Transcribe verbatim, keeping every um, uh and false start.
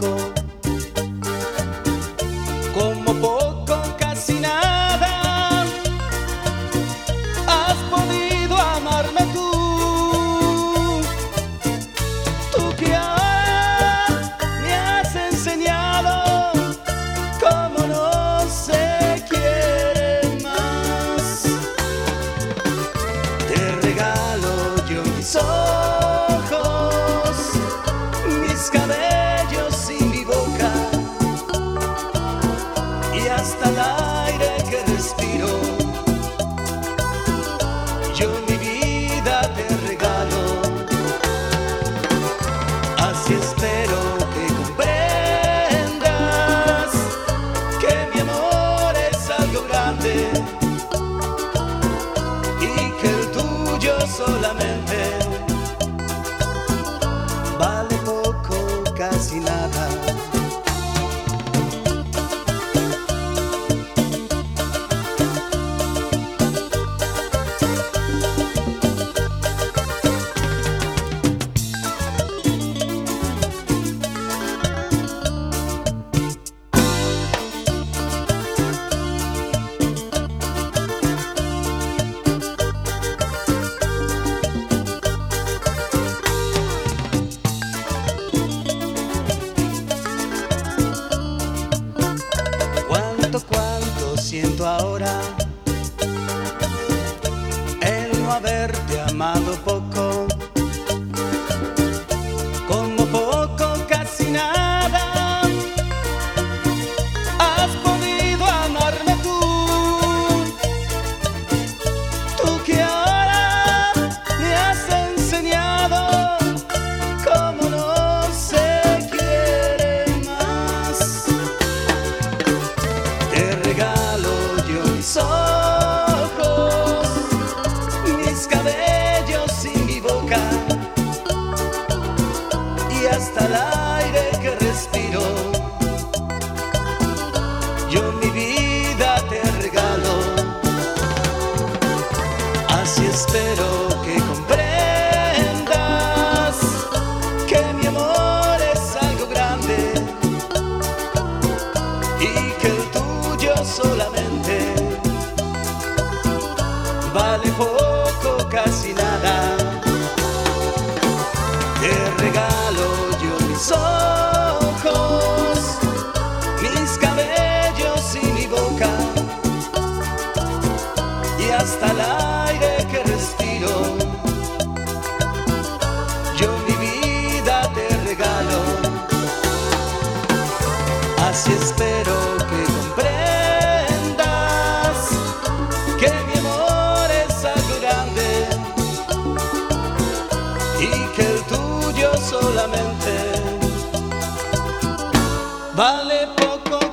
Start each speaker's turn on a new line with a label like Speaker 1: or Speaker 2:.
Speaker 1: poco, como poco, casi nada, has podido amarme tú. Tú que ahora me has enseñado cómo no se quiere más. Te regalo yo mis ojos, mis cabellos y mi boca, y hasta el aire que respiro. Yo mi vida te regalo. Así espero que comprendas que mi amor es algo grande y que el tuyo solamente vale poco, casi nada. Cuánto, cuánto siento ahora el no haberte amado poco, como poco, casi nada, has podido amarme tú. Tú que ahora me has enseñado cómo no se quiere más. Te regalo yo mis ojos, mis cabellos y mi boca, y hasta el aire que respiro. Yo mi vida te regalo. Así espero que comprendas que mi amor es algo grande y que el tuyo solamente vale poco, casi nada. Te regalo yo mis ojos, mis cabellos y mi boca, y hasta el aire que respiro. Yo mi vida te regalo. Así espero que comprendas que mi amor es algo grande y que el tuyo solamente vale poco.